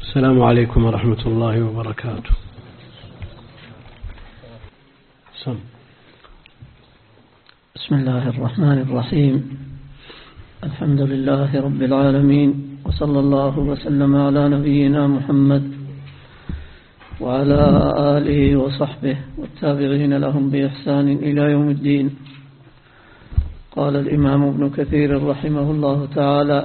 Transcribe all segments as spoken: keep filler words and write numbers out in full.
السلام عليكم ورحمة الله وبركاته. سم. بسم الله الرحمن الرحيم. الحمد لله رب العالمين، وصلى الله وسلم على نبينا محمد وعلى آله وصحبه والتابعين لهم بإحسان إلى يوم الدين. قال الإمام ابن كثير رحمه الله تعالى: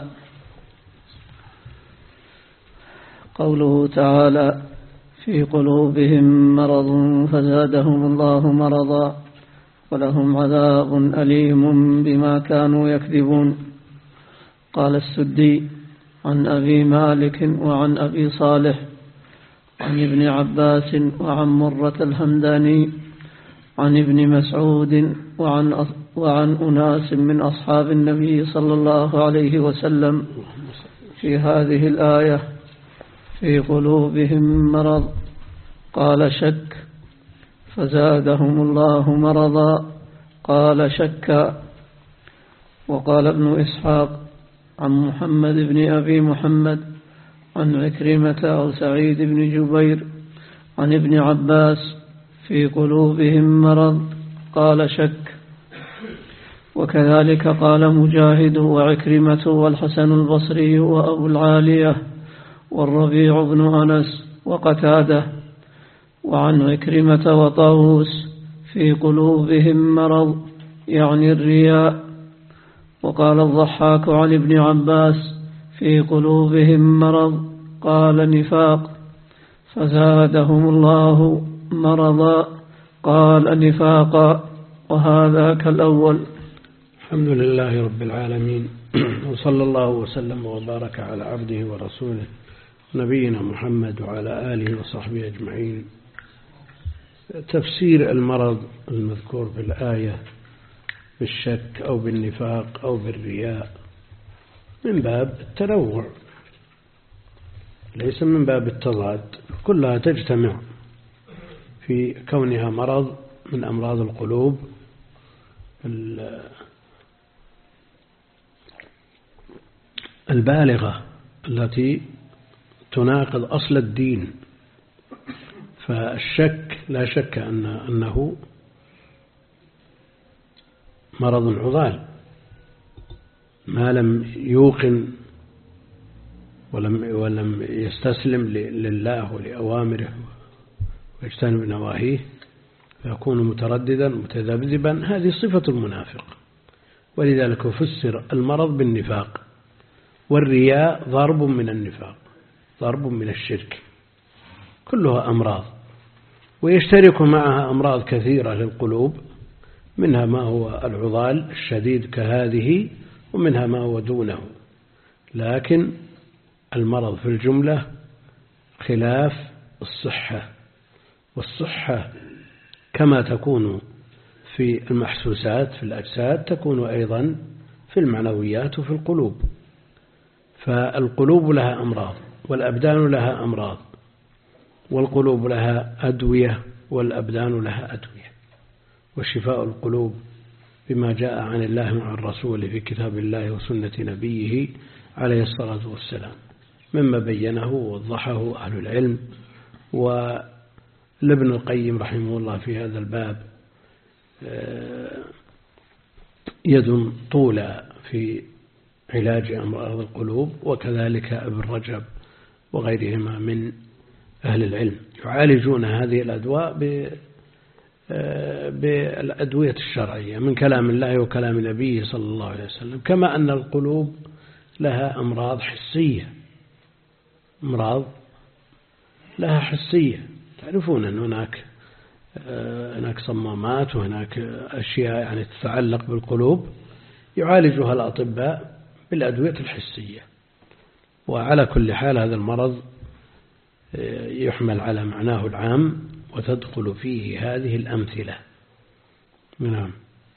قوله تعالى: في قلوبهم مرض فزادهم الله مرضا ولهم عذاب أليم بما كانوا يكذبون. قال السدي عن أبي مالك وعن أبي صالح عن ابن عباس وعن مرة الهمداني عن ابن مسعود وعن, وعن أناس من أصحاب النبي صلى الله عليه وسلم في هذه الآية: في قلوبهم مرض. قال: شك، فزادهم الله مرضا. قال: شك. وقال ابن إسحاق عن محمد بن أبي محمد عن عكرمة أو سعيد بن جبير عن ابن عباس: في قلوبهم مرض. قال: شك. وكذلك قال مجاهد وعكرمة والحسن البصري وأبو العالية والربيع بن أنس وقتادة. وعن عكرمة وطاووس: في قلوبهم مرض، يعني الرياء. وقال الضحاك عن ابن عباس: في قلوبهم مرض، قال نفاق. فزادهم الله مرضا، قال نفاقا. وهذا كالأول. الحمد لله رب العالمين، وصلى الله وسلم وبارك على عبده ورسوله نبينا محمد وعلى آله وصحبه أجمعين. تفسير المرض المذكور في الآية بالشك أو بالنفاق أو بالرياء من باب التنوع، ليس من باب التضاد، كلها تجتمع في كونها مرض من أمراض القلوب البالغة التي تناقض أصل الدين. فالشك لا شك أن أنه مرض عضال، ما لم يوقن ولم ولم يستسلم لله ولأوامره ويجتنب نواهيه فيكون مترددا متذبذبا. هذه صفة المنافق، ولذلك فسر المرض بالنفاق. والرياء ضرب من النفاق، ضرب من الشرك، كلها أمراض، ويشترك معها أمراض كثيرة للقلوب، منها ما هو العضال الشديد كهذه، ومنها ما هو دونه. لكن المرض في الجملة خلاف الصحة، والصحة كما تكون في المحسوسات في الأجساد تكون أيضا في المعنويات وفي القلوب. فالقلوب لها أمراض والأبدان لها أمراض، والقلوب لها أدوية والأبدان لها أدوية. وشفاء القلوب بما جاء عن الله وعن الرسول في كتاب الله وسنة نبيه عليه الصلاة والسلام، مما بينه ووضحه أهل العلم. ولابن القيم رحمه الله في هذا الباب يد طولى في علاج أمراض القلوب، وكذلك ابن رجب وغيرهما من أهل العلم يعالجون هذه الأدواء بالأدوية الشرعية من كلام الله وكلام نبيه صلى الله عليه وسلم. كما أن القلوب لها أمراض حسية، أمراض لها حسية. تعرفون أن هناك هناك صمامات وهناك أشياء يعني تتعلق بالقلوب يعالجها الأطباء بالأدوية الحسية. وعلى كل حال هذا المرض يحمل على معناه العام وتدخل فيه هذه الأمثلة. نعم.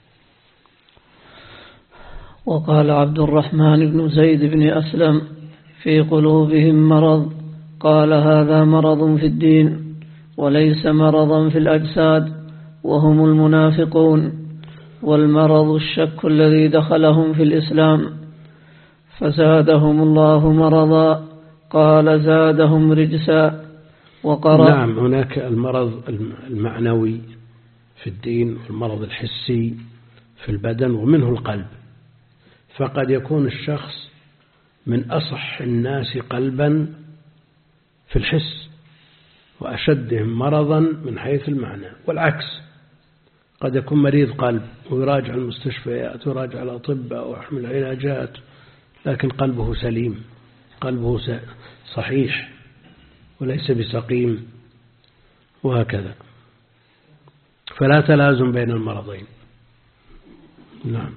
وقال عبد الرحمن بن زيد بن أسلم: في قلوبهم مرض. قال: هذا مرض في الدين وليس مرضا في الأجساد، وهم المنافقون، والمرض الشك الذي دخلهم في الإسلام. فزادهم الله مرضا، قال زادهم رجسا. وقرأ نعم، هناك المرض المعنوي في الدين والمرض الحسي في البدن ومنه القلب. فقد يكون الشخص من أصح الناس قلبا في الحس وأشدهم مرضا من حيث المعنى، والعكس قد يكون مريض قلب ويراجع المستشفيات ويراجع الأطباء ويحمل علاجات، لكن قلبه سليم، قلبه صحيح وليس بسقيم، وهكذا. فلا تلازم بين المرضين. نعم.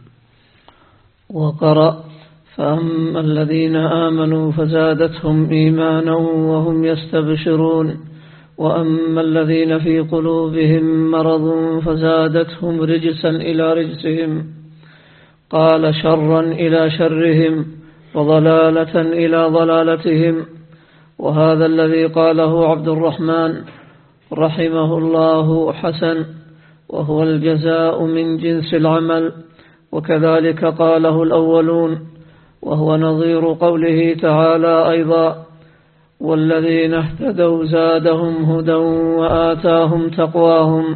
وقرأ فأما الذين آمنوا فزادتهم إيمانا وهم يستبشرون وأما الذين في قلوبهم مرض فزادتهم رجسا إلى رجسهم. قال شرا إلى شرهم وضلالة إلى ضلالتهم. وهذا الذي قاله عبد الرحمن رحمه الله حسن، وهو الجزاء من جنس العمل، وكذلك قاله الأولون، وهو نظير قوله تعالى أيضا والذين اهتدوا زادهم هدى وآتاهم تقواهم.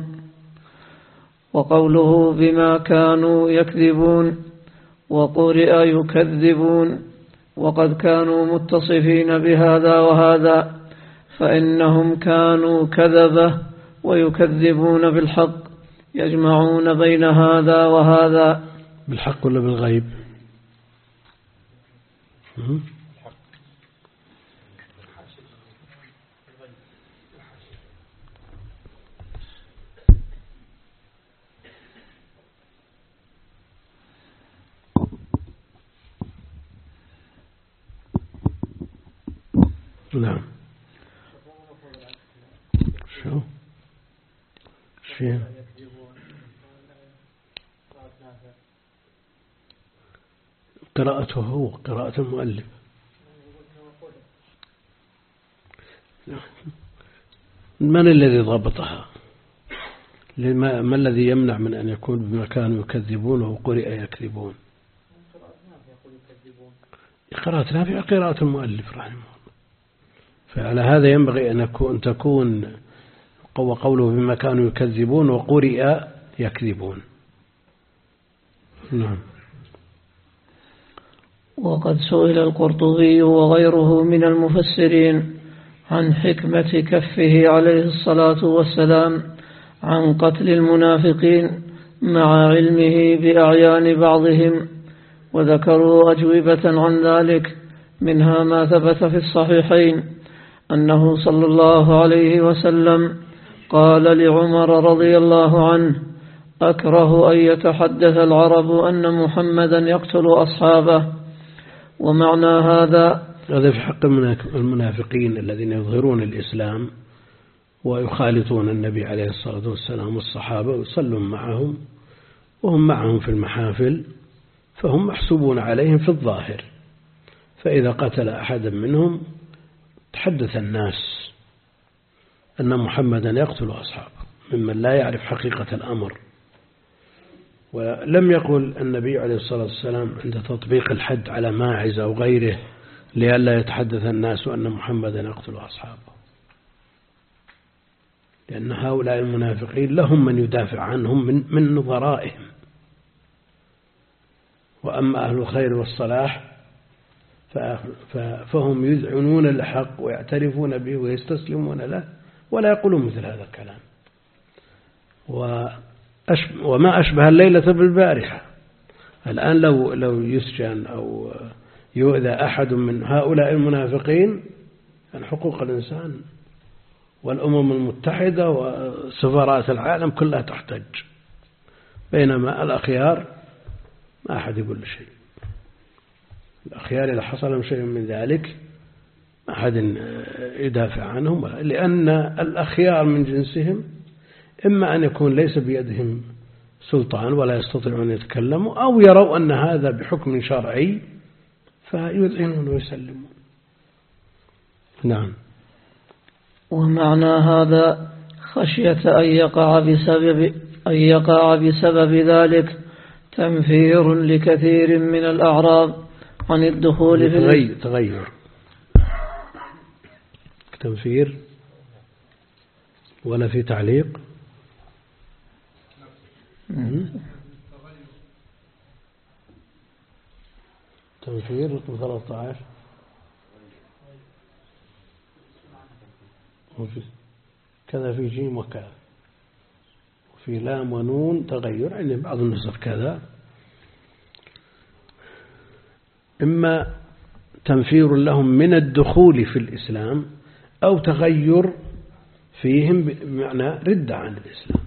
وقوله بما كانوا يكذبون وقرئ يكذبون، وقد كانوا متصفين بهذا وهذا، فإنهم كانوا كذبة ويكذبون بالحق، يجمعون بين هذا وهذا. بالحق ولا بالغيب؟ نعم. شو شيء قراءته هو قراءة المؤلف. من الذي ضبطها؟ لما ما الذي يمنع من أن يكون بما كانوا يكذبون وقرئ يكذبون؟ قراءة نافعة قراءة المؤلف رحمه الله. فعلى هذا ينبغي أن تكون قوله بما كانوا يكذبون وقرئ يكذبون. نعم. وقد سئل القرطبي وغيره من المفسرين عن حكمة كفه عليه الصلاة والسلام عن قتل المنافقين مع علمه بأعيان بعضهم، وذكروا أجوبة عن ذلك، منها ما ثبت في الصحيحين أنه صلى الله عليه وسلم قال لعمر رضي الله عنه أكره أن يتحدث العرب أن محمدا يقتل أصحابه. ومعنى هذا هذا في حق المنافقين الذين يظهرون الإسلام ويخالطون النبي عليه الصلاة والسلام والصحابة ويصلون معهم وهم معهم في المحافل، فهم محسوبون عليهم في الظاهر، فإذا قتل أحدا منهم تحدث الناس أن محمدا يقتل أصحابه ممن لا يعرف حقيقة الأمر. ولم يقل النبي عليه الصلاة والسلام عند تطبيق الحد على ماعز أو غيره لئلا يتحدث الناس أن محمدا يقتل أصحابه، لأن هؤلاء المنافقين لهم من يدافع عنهم من, من نظرائهم. وأما أهل الخير والصلاح فهم يذعنون الحق ويعترفون به ويستسلمون له ولا يقولون مثل هذا الكلام. وما أشبه الليلة بالبارحة. الآن لو لو يسجن أو يؤذى أحد من هؤلاء المنافقين عن حقوق الإنسان والأمم المتحدة وسفارات العالم كلها تحتج، بينما الأخيار ما أحد يقول له شيء. الأخيار إذا حصل لهم شيء من ذلك ما أحد يدافع عنهم، لأن الأخيار من جنسهم إما أن يكون ليس بيدهم سلطان ولا يستطيعون أن يتكلموا، أو يروا أن هذا بحكم شرعي فيذعنون ويسلمون. نعم. ومعنى هذا خشية أن يقع بسبب أن يقع بسبب ذلك تنفير لكثير من الأعراب عن الدخول في تغير, تغير تنفير ولا في تعليق؟ تنفير رقم ثلاثة عشر كذا في جيم وكذا، وفي لام ونون تغير، يعني بعض النسخ كذا. إما تنفير لهم من الدخول في الإسلام أو تغير فيهم بمعنى ردة عن الإسلام.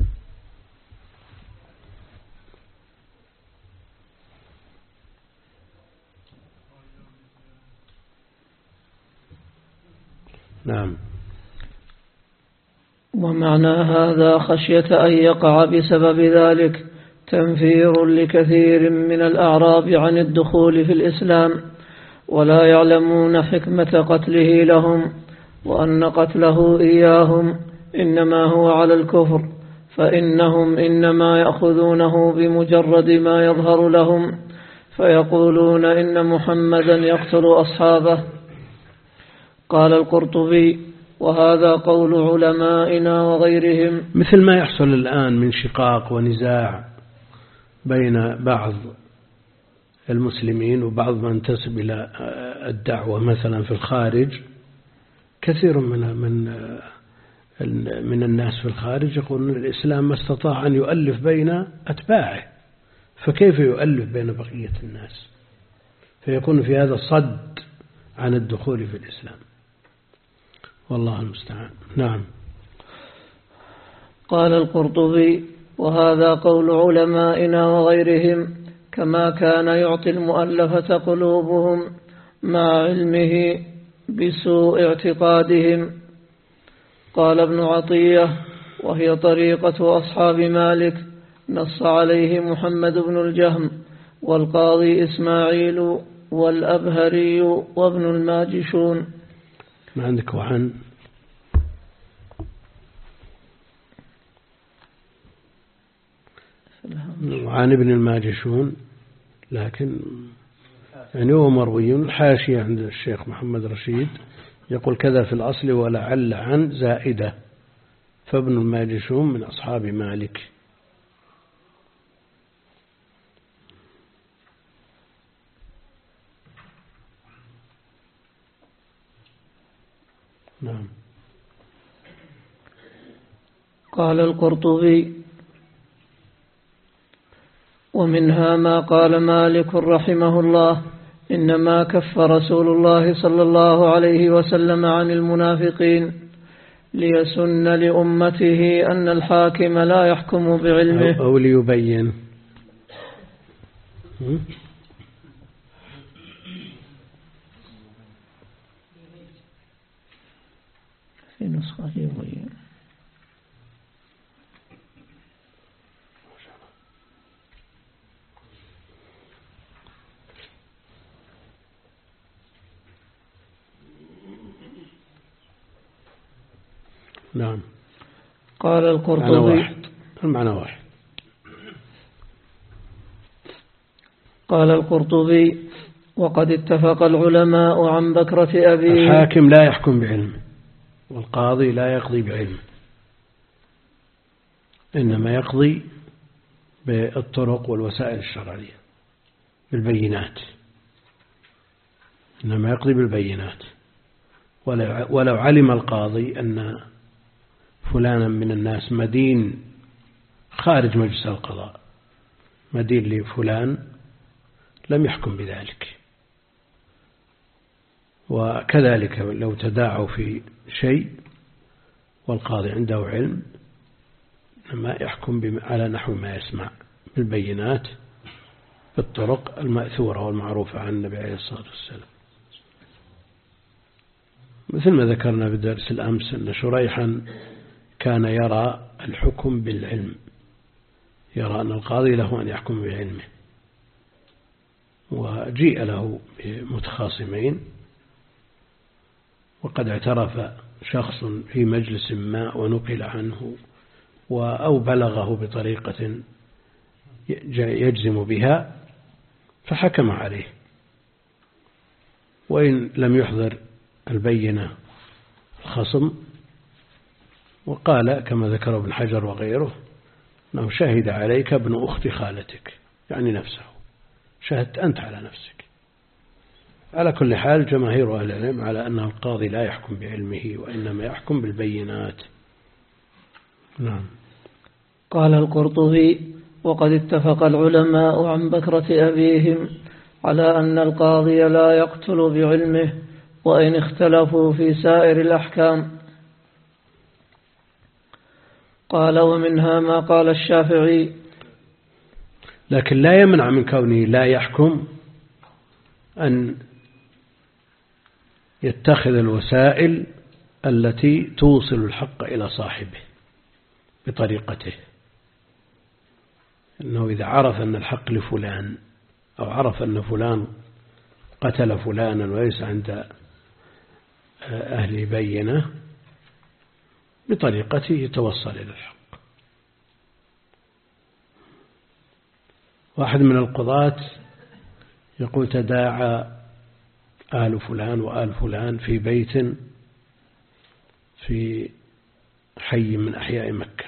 نعم. ومعنى هذا خشية أن يقع بسبب ذلك تنفير لكثير من الأعراب عن الدخول في الإسلام، ولا يعلمون حكمة قتله لهم، وأن قتله إياهم إنما هو على الكفر، فإنهم إنما يأخذونه بمجرد ما يظهر لهم، فيقولون إن محمدا يقتل أصحابه. قال القرطبي: وهذا قول علمائنا وغيرهم. مثل ما يحصل الآن من شقاق ونزاع بين بعض المسلمين وبعض من ينتسب إلى الدعوة مثلا في الخارج، كثير من من من الناس في الخارج يقولون الإسلام ما استطاع أن يؤلف بين أتباعه، فكيف يؤلف بين بقية الناس؟ فيكون في هذا صد عن الدخول في الإسلام، والله المستعان. نعم. قال القرطبي: وهذا قول علمائنا وغيرهم، كما كان يعطي المؤلفة قلوبهم مع علمه بسوء اعتقادهم. قال ابن عطية: وهي طريقة أصحاب مالك، نص عليه محمد بن الجهم والقاضي إسماعيل والأبهري وابن الماجشون. ما عندك وعن؟ وعن ابن الماجشون، لكن يعني هو مروي. الحاشية عند الشيخ محمد رشيد يقول كذا في الأصل ولعل عن زائدة، فابن الماجشون من أصحاب مالك. نعم. قال القرطبي: ومنها ما قال مالك رحمه الله: إنما كف رسول الله صلى الله عليه وسلم عن المنافقين ليسن لأمته أن الحاكم لا يحكم بعلمه، أو ليبين. في نسخة يبين. نعم. قال القرطبي: المعنى واحد. المعنى واحد. قال القرطبي: وقد اتفق العلماء عن بكرة أبيه. الحاكم لا يحكم بعلمه، والقاضي لا يقضي بعلمه، إنما يقضي بالطرق والوسائل الشرعية، بالبينات، إنما يقضي بالبينات. ولو علم القاضي أن فلانا من الناس مدين خارج مجلس القضاء، مدين لفلان، لم يحكم بذلك. وكذلك لو تداعوا في شيء والقاضي عنده علم، إنما يحكم على نحو ما يسمع بالبينات، بالطرق المأثورة والمعروفة عن النبي عليه الصلاة والسلام. مثل ما ذكرنا بدرس الأمس أن شريحا كان يرى الحكم بالعلم، يرى أن القاضي له أن يحكم بعلمه، وجيء له بمتخاصمين، وقد اعترف شخص في مجلس ما ونقل عنه أو بلغه بطريقة يجزم بها، فحكم عليه، وإن لم يحضر البينة الخصم، وقال كما ذكر ابن حجر وغيره أنه شهد عليك ابن أخت خالتك، يعني نفسه، شهدت أنت على نفسك. على كل حال جماهير أهل العلم على أن القاضي لا يحكم بعلمه وإنما يحكم بالبينات. نعم. قال القرطبي: وقد اتفق العلماء عن بكرة أبيهم على أن القاضي لا يقتل بعلمه، وإن اختلفوا في سائر الأحكام. قال: ومنها ما قال الشافعي. لكن لا يمنع من كونه لا يحكم أن يتخذ الوسائل التي توصل الحق إلى صاحبه بطريقته، أنه إذا عرف أن الحق لفلان أو عرف أن فلان قتل فلانا وليس عند أهل بينة، بطريقته يتوصل إلى الحق. واحد من القضاة يقول: تداعى آل فلان وآل فلان في بيت في حي من أحياء مكة،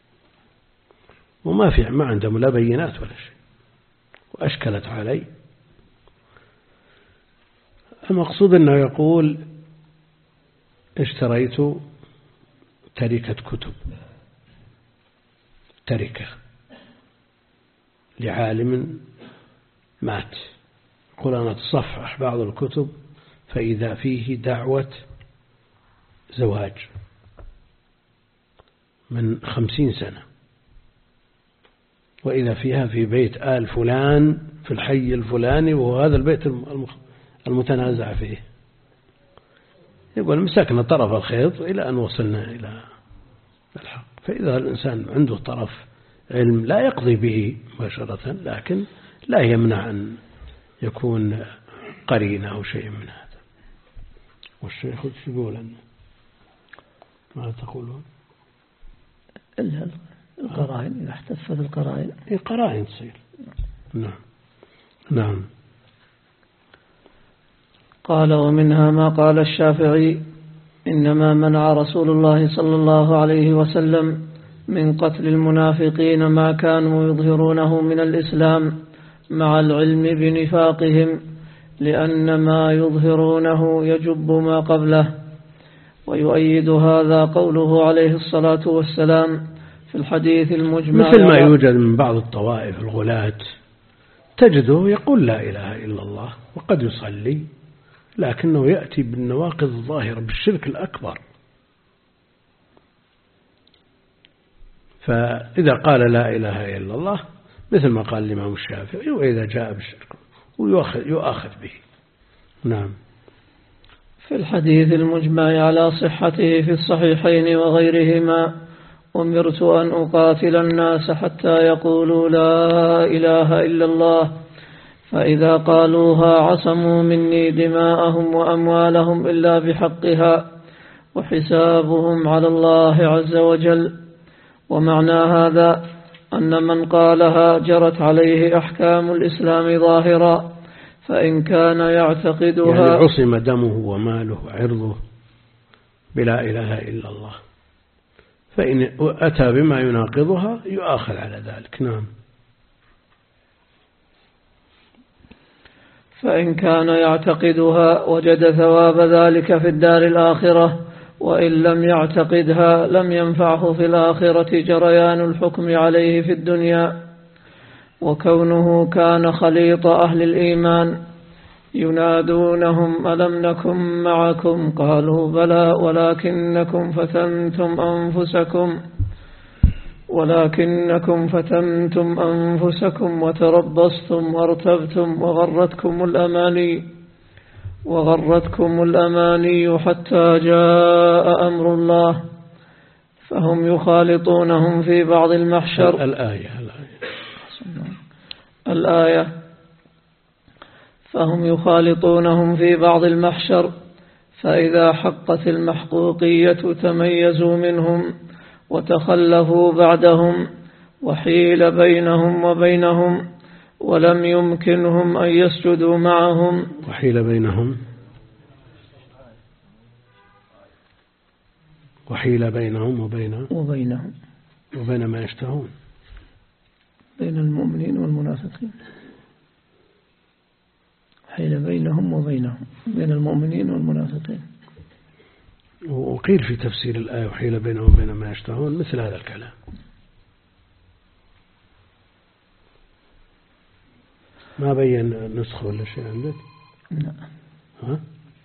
وما في ما عندهم لا بينات ولا شيء، وأشكلت علي. المقصود أنه يقول: اشتريت تركة كتب، تركة لعالم مات، يقول: أنا أتصفح بعض الكتب فإذا فيه دعوة زواج من خمسين سنة، وإذا فيها في بيت آل فلان في الحي الفلاني، وهو هذا البيت المتنازع فيه. يقول: مسكنا طرف الخيط إلى أن وصلنا إلى الحق. فإذا الإنسان عنده طرف علم لا يقضي به مباشرة، لكن لا يمنع أن يكون قرينة أو شيء من هذا. والشيخ يقول أنه ما تقولون؟ القرائن إذا احتفت القرائن القرائن تصير. نعم. نعم. قال: ومنها ما قال الشافعي: إنما منع رسول الله صلى الله عليه وسلم من قتل المنافقين ما كانوا يظهرونه من الإسلام مع العلم بنفاقهم، لأن ما يظهرونه يجب ما قبله. ويؤيد هذا قوله عليه الصلاة والسلام في الحديث المجمع، مثل ما يوجد من بعض الطوائف الغلاة تجده يقول لا إله إلا الله وقد يصلي، لكنه يأتي بالنواقض الظاهرة بالشرك الأكبر. فإذا قال لا إله إلا الله مثل ما قال الإمام الشافعي، وإذا جاء بالشرك يؤاخذ به. نعم. في الحديث المجمع على صحته في الصحيحين وغيرهما: أمرت أن أقاتل الناس حتى يقولوا لا إله إلا الله، فإذا قالوها عصموا مني دماءهم وأموالهم إلا بحقها، وحسابهم على الله عز وجل. ومعنى هذا أن من قالها جرت عليه أحكام الإسلام ظاهرا، فإن كان يعتقدها يعني عصم دمه وماله وعرضه بلا إله إلا الله، فإن أتى بما يناقضها يؤاخذ على ذلك. نعم. فإن كان يعتقدها وجد ثواب ذلك في الدار الآخرة، وإن لم يعتقدها لم ينفعه في الآخرة جريان الحكم عليه في الدنيا. وكونه كان خليط أهل الإيمان ينادونهم: ألم نكن معكم؟ قالوا: بلى، ولكنكم فتنتم أنفسكم ولكنكم فتنتم أنفسكم وتربصتم وارتبتم وغرتكم الأماني وغرتكم الأماني حتى جاء أمر الله. فهم يخالطونهم في بعض المحشر. الآية الآية فهم يخالطونهم في بعض المحشر، فإذا حقت المحقوقية تميزوا منهم وتخلفوا بعدهم، وحيل بينهم وبينهم، ولم يمكنهم أن يسجدوا معهم. وحيل بينهم وحيل بينهم وبين وبينهم وبين ما يشتهون، بين المؤمنين والمنافقين. حيل بينهم وبينهم بين المؤمنين والمنافقين. وقيل في تفسير الآية وحيل بينهم وبين ما يشتهون مثل هذا الكلام. ما بين نسخة ولا شيء عندك؟ لا. ها؟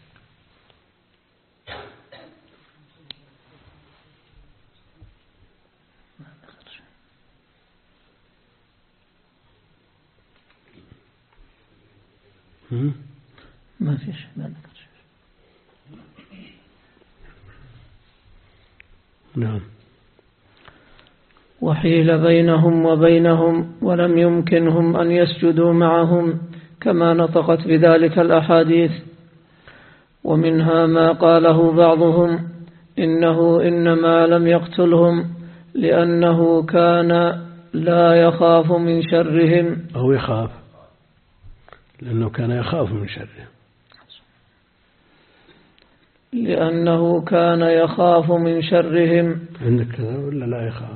ما فيش ما ذكر شيء. نعم. وحيل بينهم وبينهم ولم يمكنهم أن يسجدوا معهم كما نطقت بذلك الأحاديث. ومنها ما قاله بعضهم إنه إنما لم يقتلهم لأنه كان لا يخاف من شرهم، أو يخاف لأنه كان يخاف من شرهم، لأنه كان يخاف من شرهم. عندك كذا ولا لا يخاف؟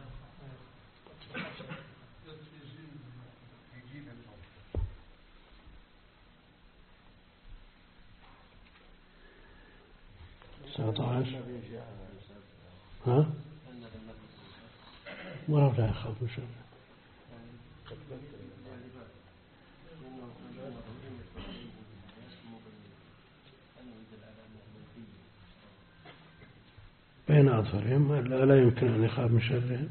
تسعة عشر. ها؟ ولا لا يخاف من شرهم. بين أظهرهم لا يمكن أن يخاف من شرهم.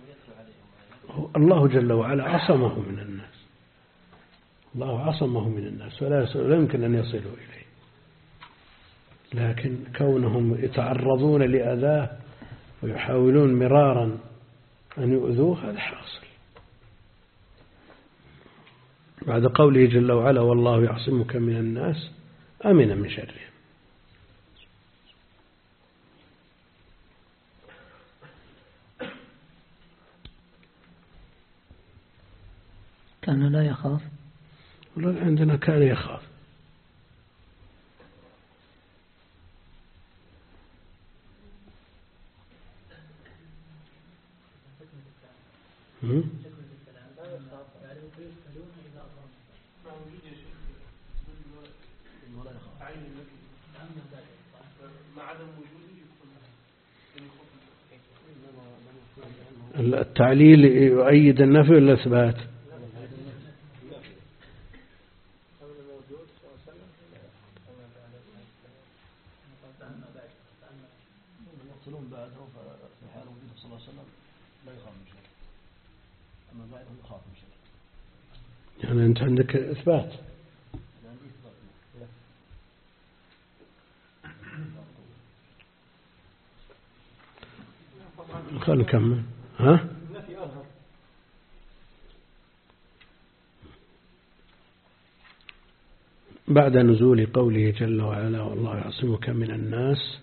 الله جل وعلا عصمه من الناس، الله عصمه من الناس ولا يمكن أن يصلوا إليه، لكن كونهم يتعرضون لأذاه ويحاولون مرارا أن يؤذوه هذا حاصل. بعد قوله جل وعلا والله يعصمك من الناس أمن من شرهم. كان لا يخاف. عندنا كان يخاف. التعليل يؤيد النفي ولا الإثبات؟ يعني أنت عندك إثبات. خلنا نكمل. ها؟ بعد نزول قوله جل وعلا والله يعصمك من الناس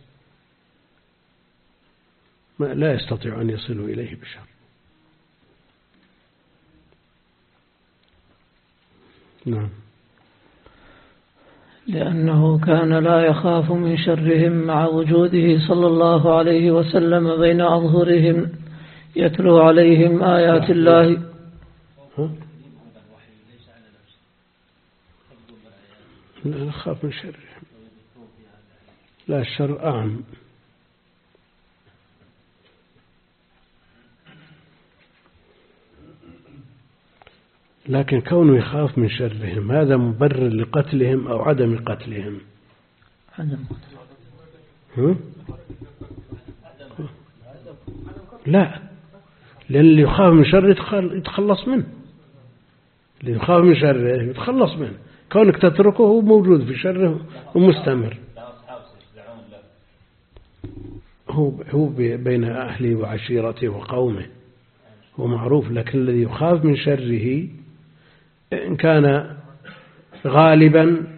ما لا يستطيع أن يصلوا إليه بشر. نعم. لأنه كان لا يخاف من شرهم مع وجوده صلى الله عليه وسلم بين أظهرهم يتلو عليهم آيات الله. لا يخاف من شرهم، لا الشر أعم. لكن كونه يخاف من شرهم هذا مبرر لقتلهم أو عدم قتلهم؟ عدم قتلهم. لا، لأن اللي يخاف من شره يتخلص منه، اللي يخاف من شره يتخلص منه. كونك تتركه هو موجود في شره ومستمر، هو هو بين أهله وعشيرته وقومه هو معروف. لكن الذي يخاف من شره إن كان غالبا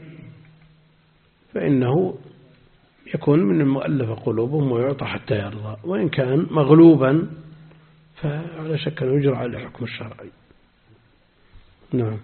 فإنه يكون من المؤلف قلوبهم ويعطى حتى يرضى، وإن كان مغلوبا فعلى شك أنه يجرى على الحكم الشرعي. نعم.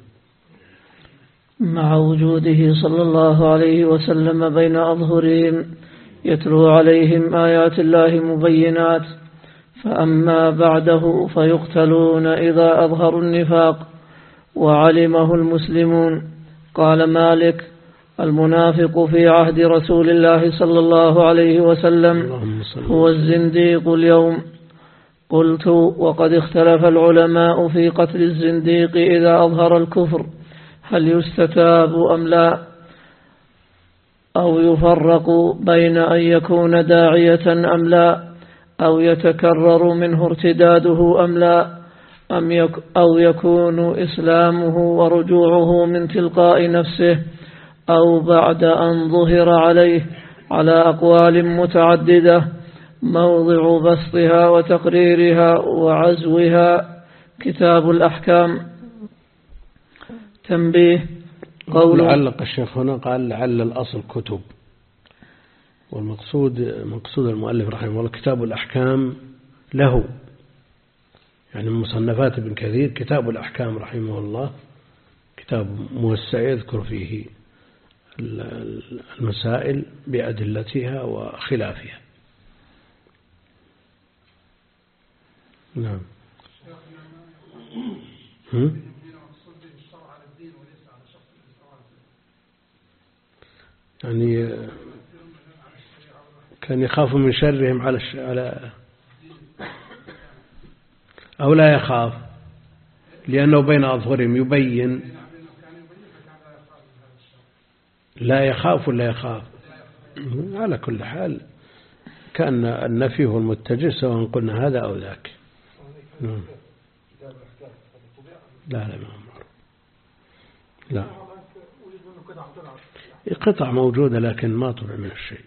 مع وجوده صلى الله عليه وسلم بين أظهرهم يتلو عليهم آيات الله مبينات، فأما بعده فيقتلون إذا أظهروا النفاق وعلمه المسلمون. قال مالك: المنافق في عهد رسول الله صلى الله عليه وسلم هو الزنديق اليوم. قلت: وقد اختلف العلماء في قتل الزنديق إذا أظهر الكفر، هل يستتاب أم لا، أو يفرق بين أن يكون داعية أم لا، أو يتكرر منه ارتداده أم لا، أم يك أو يكون إسلامه ورجوعه من تلقاء نفسه أو بعد أن ظهر عليه، على أقوال متعددة موضع بسطها وتقريرها وعزوها كتاب الأحكام. تنبيه: قول علق الشيخ هنا قال لعل الأصل كتب، والمقصود مقصود المؤلف رحمه الله كتاب الأحكام له، يعني من مصنفات ابن كثير كتاب الأحكام رحمه الله، كتاب موسع يذكر فيه المسائل بأدلتها وخلافها. نعم. هم؟ يعني كان يخاف من شرهم على الش... على أو لا يخاف لأنه بين أظهرهم يبين. لا يخاف ولا يخاف، على كل حال كان النفي هو المتجه سواء قلنا هذا أو ذاك. لا لا ما أمر. لا قطع موجودة لكن ما طبع من الشيء.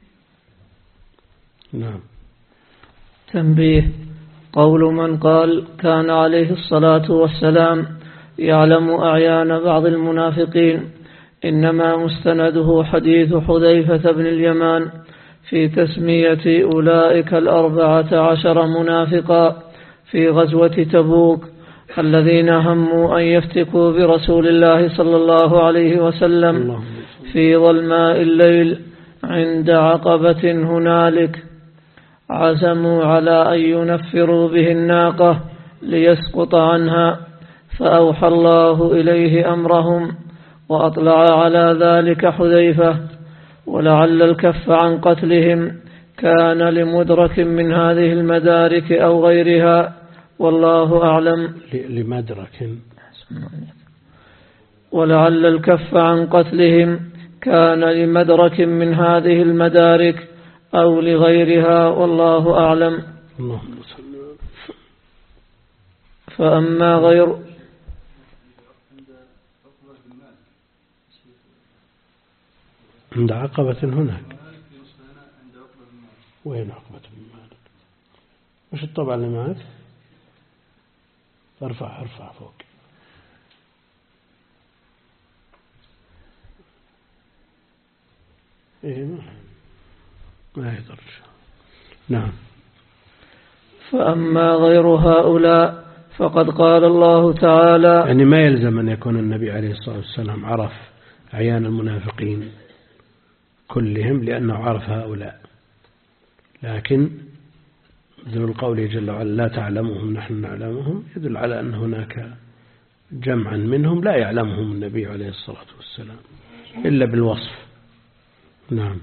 نعم. تنبيه: قول من قال كان عليه الصلاة والسلام يعلم أعيان بعض المنافقين إنما مستنده حديث حذيفة بن اليمان في تسمية أولئك الأربعة عشر منافقا في غزوة تبوك الذين هموا أن يفتكوا برسول الله صلى الله عليه وسلم في ظلماء الليل عند عقبة هنالك، عزموا على أن ينفروا به الناقة ليسقط عنها، فأوحى الله إليه أمرهم وأطلع على ذلك حذيفة، ولعل الكف عن قتلهم كان لمدرك من هذه المدارك أو غيرها، والله أعلم. لمدرك ولعل الكف عن قتلهم كان لمدرك من هذه المدارك أو لغيرها، والله أعلم. فأما غير عند عقبة هناك. وين عقبة بن مالك؟ وش الطبع اللي معك؟ ارفع ارفع فوق. إيه ما ما يضر. نعم. فأما غير هؤلاء فقد قال الله تعالى، يعني ما يلزم أن يكون النبي عليه الصلاة والسلام عرف عيان المنافقين كلهم لأنه عرف هؤلاء، لكن ذو القول جل وعلا لا تعلمهم نحن نعلمهم يدل على أن هناك جمعا منهم لا يعلمهم النبي عليه الصلاة والسلام إلا بالوصف. نعم.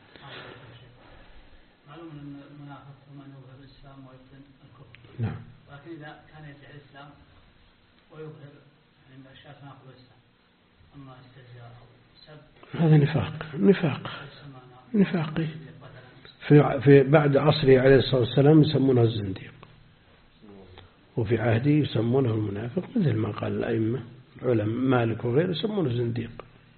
معلوم أن المنافق من يظهر الإسلام ويبطن الكفر. نعم. لكن إذا كان يدعي الإسلام ويظهر يعني من الأشياء تناقض الإسلام، أما استهزاء أو سب، هذا نفاق نفاق نفاقي. في في بعد عصره عليه الصلاة والسلام يسمونه الزنديق، وفي عهده يسمونه المنافق، مثل ما قال الأئمة العلماء مالك وغيره يسمونه الزنديق.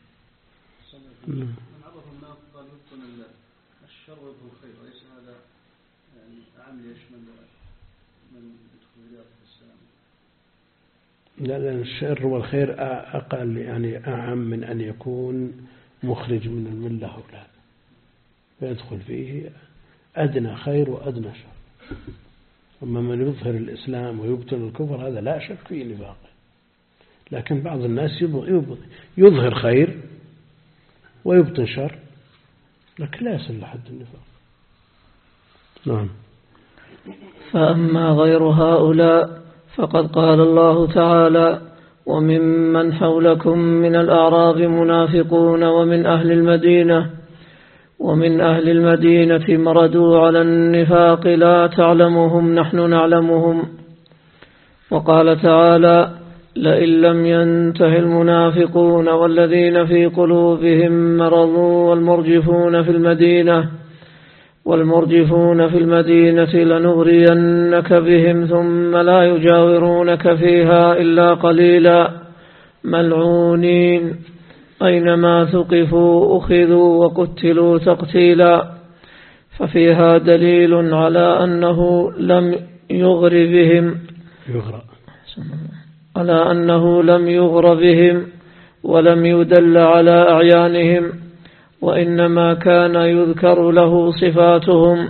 الشر والخير ليس هذا يعني عام يشمل من يدخل في الإسلام؟ لا لا، الشر والخير أقل يعني أعم من أن يكون مخرج من الملة أو لا، فيدخل فيه أدنى خير وأدنى شر. أما من يظهر الإسلام ويبطن الكفر هذا لا شك فيه نفاق، لكن بعض الناس يظهر خير ويبطن شر، لكن لا يصل لحد النفاق. نعم. فأما غير هؤلاء فقد قال الله تعالى: وممن حولكم من الأعراب منافقون ومن أهل المدينة ومن أهل المدينة مردوا على النفاق لا تعلمهم نحن نعلمهم. وقال تعالى: لئن لم ينته المنافقون والذين في قلوبهم مرض والمرجفون في المدينة والمرجفون في المدينة لنغرينك بهم ثم لا يجاورونك فيها إلا قليلا ملعونين أينما ثقفوا أخذوا وقتلوا تقتيلا. ففيها دليل على أنه لم يغر بهم يغرى على أنه لم يغر بهم ولم يدل على أعيانهم، وإنما كان يذكر له صفاتهم.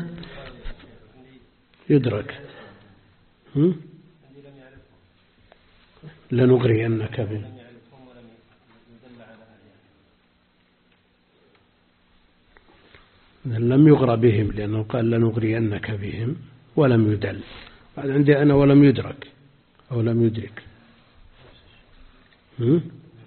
يدرك لنغرينك بهم. لم يغر بهم لأنه قال لنغرينك بهم ولم يدل. بعد عندي أنا ولم يدرك أو لم يدرك. هم؟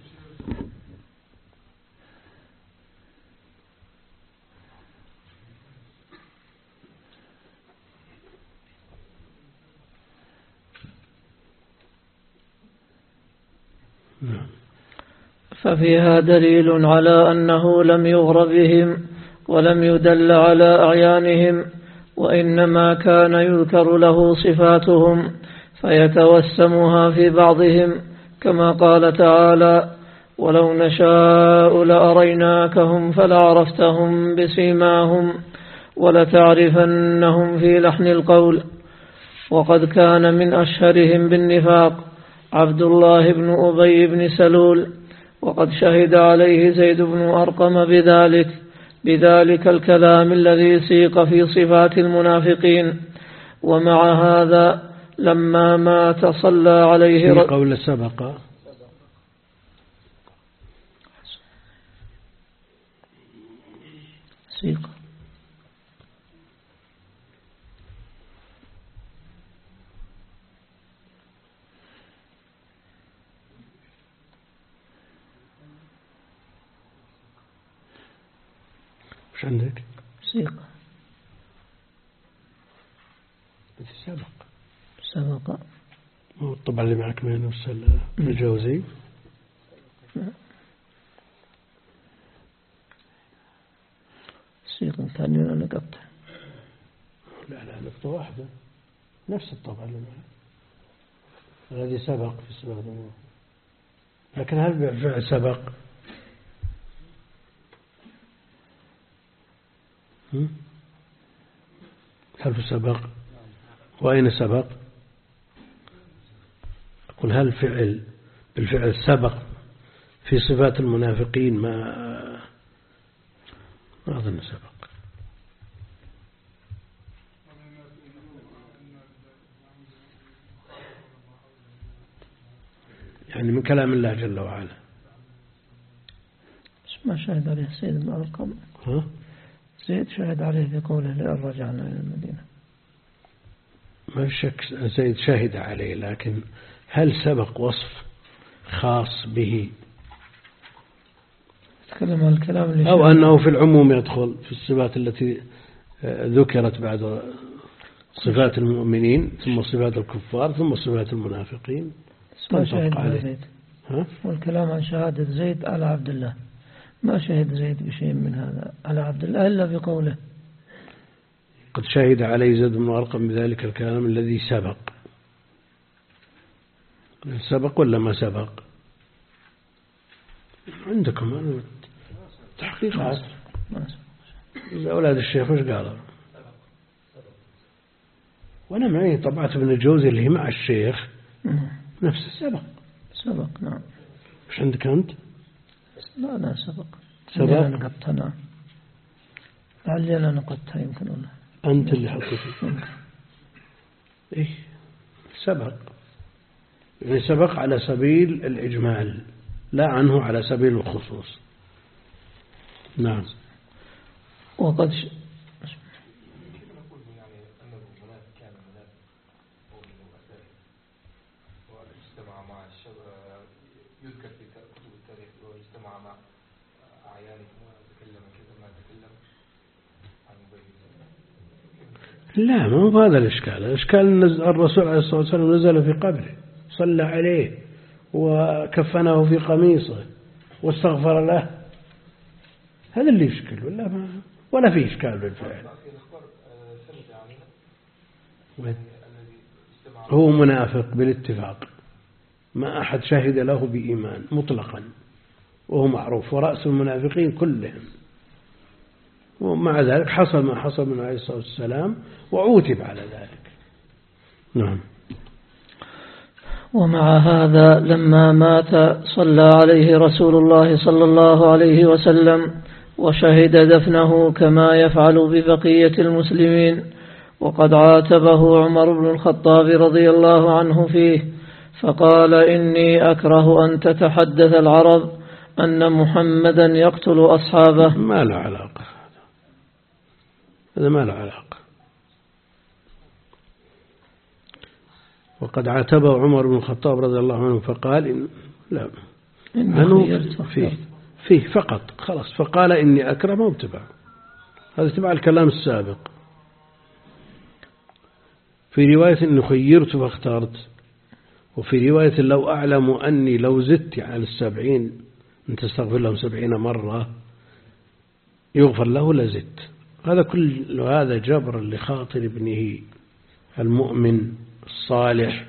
ففيها دليل على أنه لم يغر بهم ولم يدل على أعيانهم، وإنما كان يذكر له صفاتهم فيتوسمها في بعضهم، كما قال تعالى: ولو نشاء لأريناكهم فلعرفتهم بسيماهم ولتعرفنهم في لحن القول. وقد كان من أشهرهم بالنفاق عبد الله بن أبي بن سلول، وقد شهد عليه زيد بن أرقم بذلك بذلك الكلام الذي سيق في صفات المنافقين. ومع هذا لما مات صلى عليه في قول سبق سيق وش عندك؟ سيق سبق سبق هو الطبع اللي معك من وصل الجوزي. سيق ثاني ولا نقطة؟ لا لا نقطة واحدة نفس الطبع اللي معك الذي سبق في السبق. لكن هل بالفعل سبق؟ هل سبق؟ وأين سبق؟ أقول هل فعل بالفعل سبق في صفات المنافقين؟ ما ما أظن سبق. يعني من كلام الله جل وعلا. ما شهد عليه سيد بن أرقم؟ ها؟ زيد شهد عليه بقوله لأن رجعنا إلى المدينة. ما شك زيد شهد عليه، لكن هل سبق وصف خاص به تكلم عن الكلام اللي أو أنه في العموم يدخل في الصفات التي ذكرت بعد صفات المؤمنين ثم صفات الكفار ثم صفات المنافقين؟ ما شهد على زيد. ها؟ والكلام عن شهادة زيد على عبد الله، ما شهد زيد بشيء من هذا على عبد الله إلا بقوله قد شهد عليه زيد بن أرقم بذلك الكلام الذي سبق. سبق ولا ما سبق؟ عندكم تحقيقات أولاد الشيخ وش قالوا؟ وأنا معي طبعة ابن الجوزي اللي هي مع الشيخ نفس السبق. سبق نعم. وش عندك أنت؟ لا لا سبق سبق أنا نقطتها. نعم لعلي أنا نقطتها يمكن ولا أنت اللي حطيته. إيه سبق يعني سبق على سبيل الإجمال لا عنه على سبيل الخصوص. نعم. وقد يذكر في كتب التاريخ واجتمع مع أعيانه وتكلم كذا ما تكلم عن بيته. لا، ما هو هذا الإشكال. الإشكال الرسول عليه الصلاة والسلام نزل في قبره، صلى عليه وكفنه في قميصه واستغفر له. هذا اللي يشكل، ولا ما ولا في إشكال بالفعل. هو منافق بالاتفاق، ما أحد شهد له بإيمان مطلقا، وهو معروف ورأس المنافقين كلهم. ومع ذلك حصل ما حصل من عليه الصلاة والسلام وعوتب على ذلك. نعم. ومع هذا لما مات صلى عليه رسول الله صلى الله عليه وسلم وشهد دفنه كما يفعل ببقية المسلمين، وقد عاتبه عمر بن الخطاب رضي الله عنه فيه فقال: إني أكره أن تتحدث العرب أن محمدا يقتل أصحابه. ما له علاقة، هذا ما له علاقة. وقد عاتبه عمر بن الخطاب رضي الله عنه فقال إن لا عنه فيه فيه فقط خلاص، فقال إني أكره ما اتبع، هذا اتبع الكلام السابق. في رواية إني خيرت فاخترت، وفي رواية لو أعلم أني لو زدت على السبعين أن تستغفر لهم سبعين مرة يغفر له لزدت. هذا كل هذا جبر لخاطر ابنه المؤمن الصالح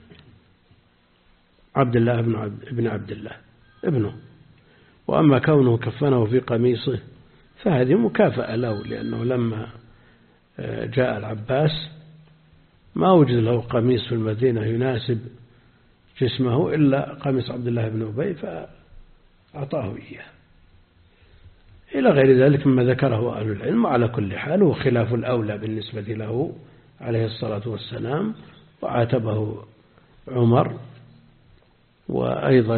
عبد الله بن عبد, بن عبد الله ابنه. وأما كونه كفنه في قميصه فهذه مكافأة له، لأنه لما جاء العباس ما وجد له قميص في المدينة يناسب جسمه إلا قميص عبد الله بن أبي فأعطاه إياه، إلى غير ذلك مما ذكره أهل العلم. وعلى كل حال هو خلاف الأولى بالنسبة له عليه الصلاة والسلام، وعاتبه عمر. وأيضا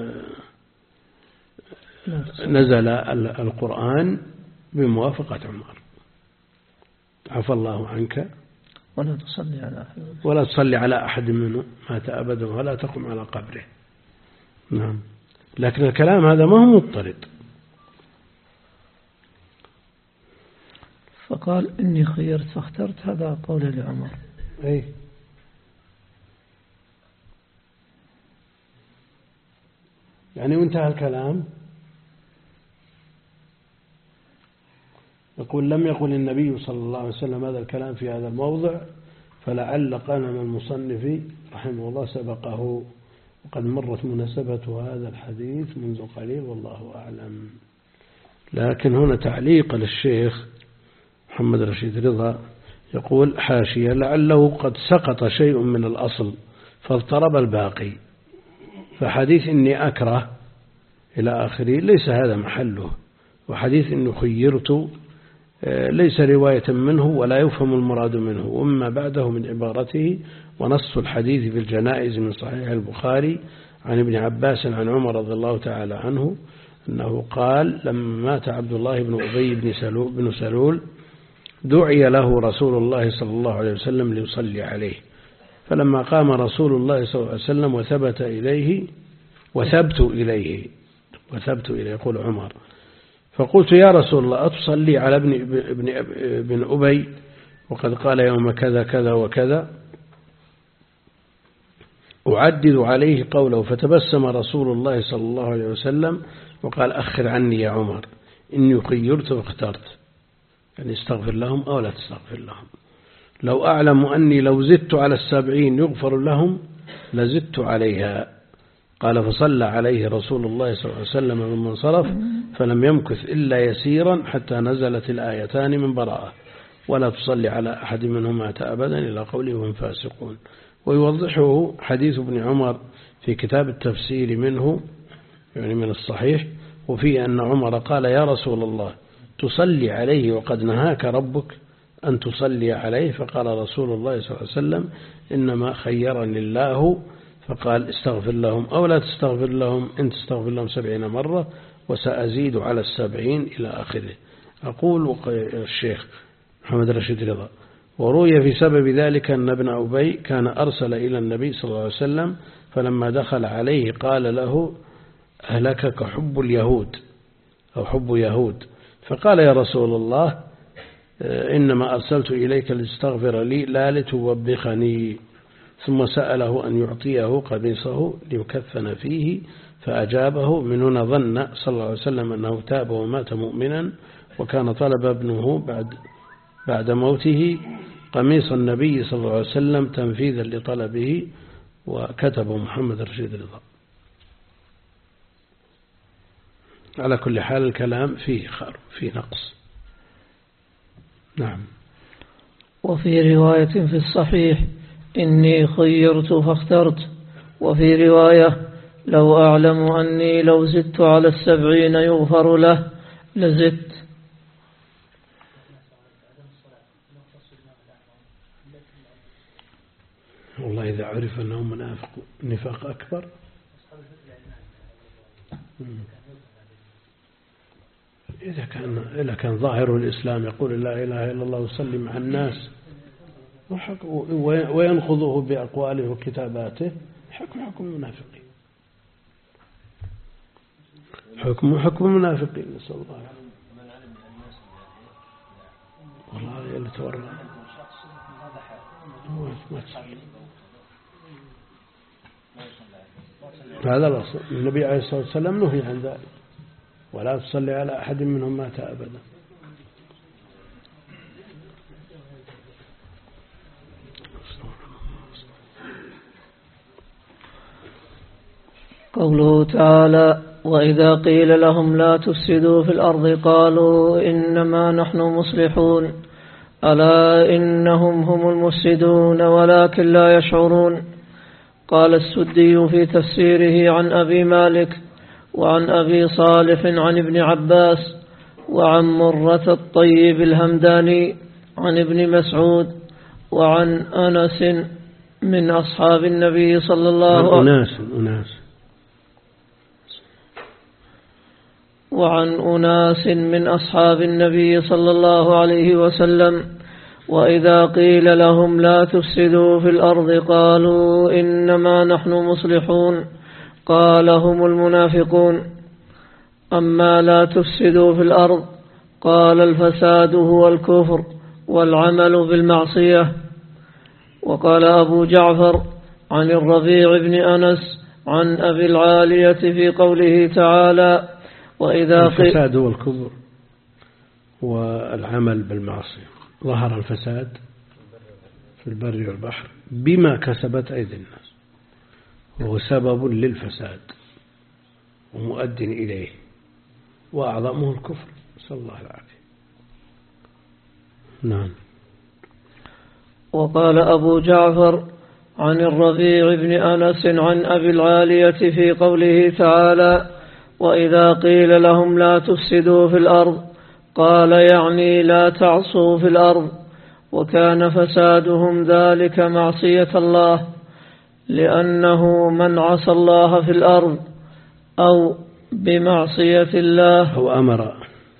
نزل القرآن بموافقة عمر: عفى الله عنك ولا تصلي على أحد ولا تصلي على أحد منه مات أبدا ولا تقم على قبره. نعم. لكن الكلام هذا ما هو مضطرد. فقال: إني خيرت فاخترت، هذا قول لعمر. أي يعني وانتهى الكلام. يقول: لم يقل النبي صلى الله عليه وسلم هذا الكلام في هذا الموضع، فلعل قلم المصنف رحمه الله سبقه، وقد مرت مناسبة هذا الحديث منذ قليل والله أعلم. لكن هنا تعليق للشيخ محمد رشيد رضا يقول: حاشية: لعله قد سقط شيء من الأصل فاضطرب الباقي، فحديث إني أكره إلى آخره ليس هذا محله، وحديث إني خيرت ليس رواية منه ولا يفهم المراد منه، ومما بعده من عبارته. ونص الحديث في الجنائز من صحيح البخاري عن ابن عباس عن عمر رضي الله تعالى عنه أنه قال: لما مات عبد الله بن أبي بن سلول, بن سلول دعي له رسول الله صلى الله عليه وسلم ليصلي عليه، فلما قام رسول الله صلى الله عليه وسلم وثبت إليه وثبت إليه وثبت إليه يقول عمر، فقلت: يا رسول الله أتصلي على ابن, ابن, ابن أبي وقد قال يوم كذا كذا وكذا، أعدد عليه قوله. فتبسم رسول الله صلى الله عليه وسلم وقال: أخر عني يا عمر، إني خيرت واخترت، يعني استغفر لهم أو لا تستغفر لهم. لو أعلم أني لو زدت على السبعين يغفر لهم لزدت عليها. قال: فصلى عليه رسول الله صلى الله عليه وسلم من انصرف، فلم يمكث إلا يسيرا حتى نزلت الآيتان من براءة: ولا تصلي على أحد منهم مات أبدا إلى قوله هم فاسقون. ويوضحه حديث ابن عمر في كتاب التفسير منه، يعني من الصحيح، وفيه أن عمر قال: يا رسول الله تصلي عليه وقد نهاك ربك أن تصلي عليه؟ فقال رسول الله صلى الله عليه وسلم: إنما خيرني الله، فقال: استغفر لهم أو لا تستغفر لهم، إن تستغفر لهم سبعين مرة وسأزيد على السبعين إلى آخره. أقول الشيخ محمد رشيد رضا وروي في سبب ذلك أن ابن أبي كان أرسل إلى النبي صلى الله عليه وسلم فلما دخل عليه قال له أهلكك حب اليهود أو حب يهود فقال يا رسول الله إنما أرسلت إليك لتستغفر لي لا لتوبخني ثم سأله أن يعطيه قميصه ليكفن فيه فأجابه من هنا ظن صلى الله عليه وسلم أنه تاب ومات مؤمنا وكان طلب ابنه بعد بعد موته قميص النبي صلى الله عليه وسلم تنفيذا لطلبه وكتب محمد رشيد رضا. على كل حال الكلام فيه خار فيه نقص. نعم. وفي رواية في الصحيح إني خيرت فاخترت، وفي رواية لو أعلم أني لو زدت على السبعين يغفر له لزدت. والله إذا عرف أنه منافق نفاق أكبر إذا كان إذا كان ظاهر الإسلام يقول لا إله إلا الله ويصلي مع الناس وينخذه بأقواله وكتاباته حكم حكم المنافقين حكم حكم المنافقين نسأل الله والله اللي تورى هذا الأصل. النبي عليه الصلاة والسلام نهي عن ذلك ولا تصلي على أحد منهم مات أبدا. قوله تعالى وإذا قيل لهم لا تفسدوا في الأرض قالوا إنما نحن مصلحون ألا إنهم هم المفسدون ولكن لا يشعرون. قال السدي في تفسيره عن أبي مالك وعن أبي صالح عن ابن عباس وعن مرة الطيب الهمداني عن ابن مسعود وعن أنس من أصحاب النبي صلى الله عليه وسلم وعن أناس من أصحاب النبي صلى الله عليه وسلم وإذا قيل لهم لا تفسدوا في الأرض قالوا إنما نحن مصلحون قال هم المنافقون. أما لا تفسدوا في الأرض قال الفساد هو الكفر والعمل بالمعصية. وقال أبو جعفر عن الربيع بن أنس عن أبي العالية في قوله تعالى وإذا الفساد هو الكفر والعمل بالمعصية. ظهر الفساد في البر والبحر بما كسبت أيدي الناس وهو سبب للفساد ومؤد إليه وأعظمه الكفر صلى الله العافية. نعم. وقال أبو جعفر عن الربيع بن أنس عن أبي العالية في قوله تعالى وإذا قيل لهم لا تفسدوا في الأرض قال يعني لا تعصوا في الأرض وكان فسادهم ذلك معصية الله لأنه من عصى الله في الأرض أو بمعصية الله أو أمر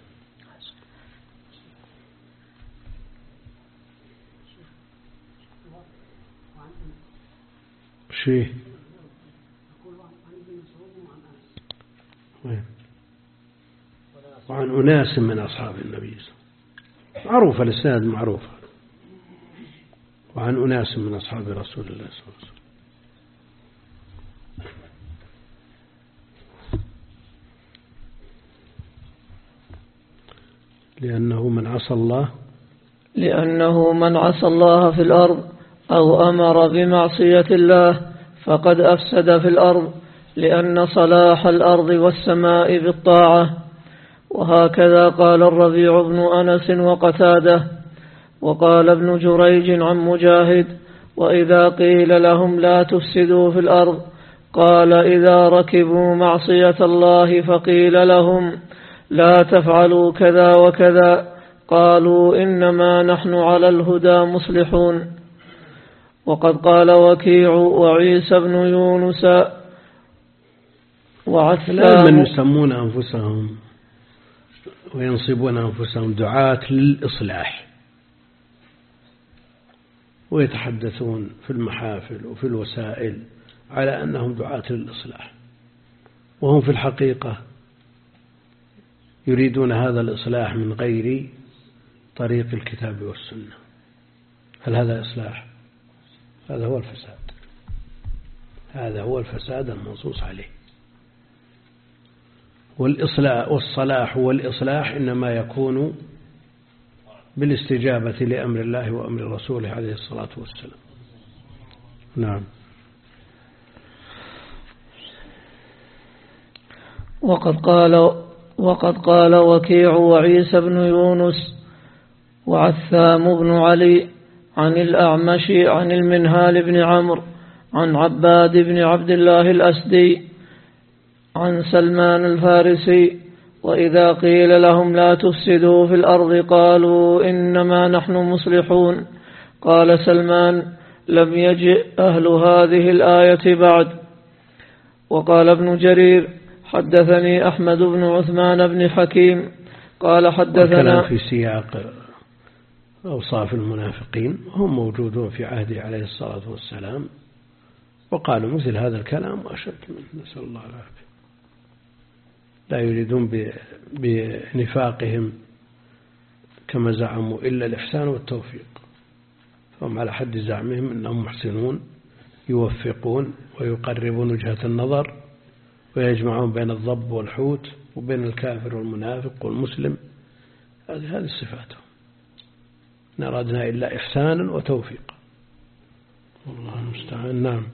شيء وعن أناس من أصحاب النبي معروف الإسناد معروف وعن أناس من أصحاب رسول الله صلى الله عليه وسلم لأنه من عصى الله لأنه من عصى الله في الأرض أو أمر بمعصية الله فقد أفسد في الأرض لأن صلاح الأرض والسماء بالطاعة. وهكذا قال الربيع بن أنس وقتاده. وقال ابن جريج عن مجاهد وإذا قيل لهم لا تفسدوا في الأرض قال إذا ركبوا معصية الله فقيل لهم لا تفعلوا كذا وكذا قالوا إنما نحن على الهدى مصلحون. وقد قال وكيع وعيسى بن يونس وعثمان من يسمون أنفسهم وينصبون أنفسهم دعاة للإصلاح، ويتحدثون في المحافل وفي الوسائل على أنهم دعاة للإصلاح، وهم في الحقيقة يريدون هذا الإصلاح من غير طريق الكتاب والسنة. هل هذا إصلاح؟ هذا هو الفساد، هذا هو الفساد المنصوص عليه. والإصلاح والصلاح والإصلاح إنما يكون بالاستجابة لأمر الله وأمر رسوله عليه الصلاة والسلام. نعم. وقد قال وقد قال وكيع وعيسى بن يونس وعثام بن علي عن الأعمش عن المنهال بن عمرو عن عباد بن عبد الله الأسدي عن سلمان الفارسي: وإذا قيل لهم لا تفسدوا في الأرض قالوا إنما نحن مصلحون. قال سلمان: لم يجئ أهل هذه الآية بعد. وقال ابن جرير: حدثني أحمد بن عثمان بن حكيم قال حدثنا. في سياق أوصاف المنافقين، هم موجودون في عهده عليه الصلاة والسلام، وقالوا مثل هذا الكلام وأشد منه، نسأل الله العافية. لا يريدون بنفاقهم كما زعموا إلا الإحسان والتوفيق، فهم على حد زعمهم أنهم محسنون يوفقون ويقربون وجهة النظر ويجمعون بين الضب والحوت وبين الكافر والمنافق والمسلم. هذه هذه صفاتهم، إن أرادنا إلا إحسانا وتوفيقا، والله المستعان. نعم.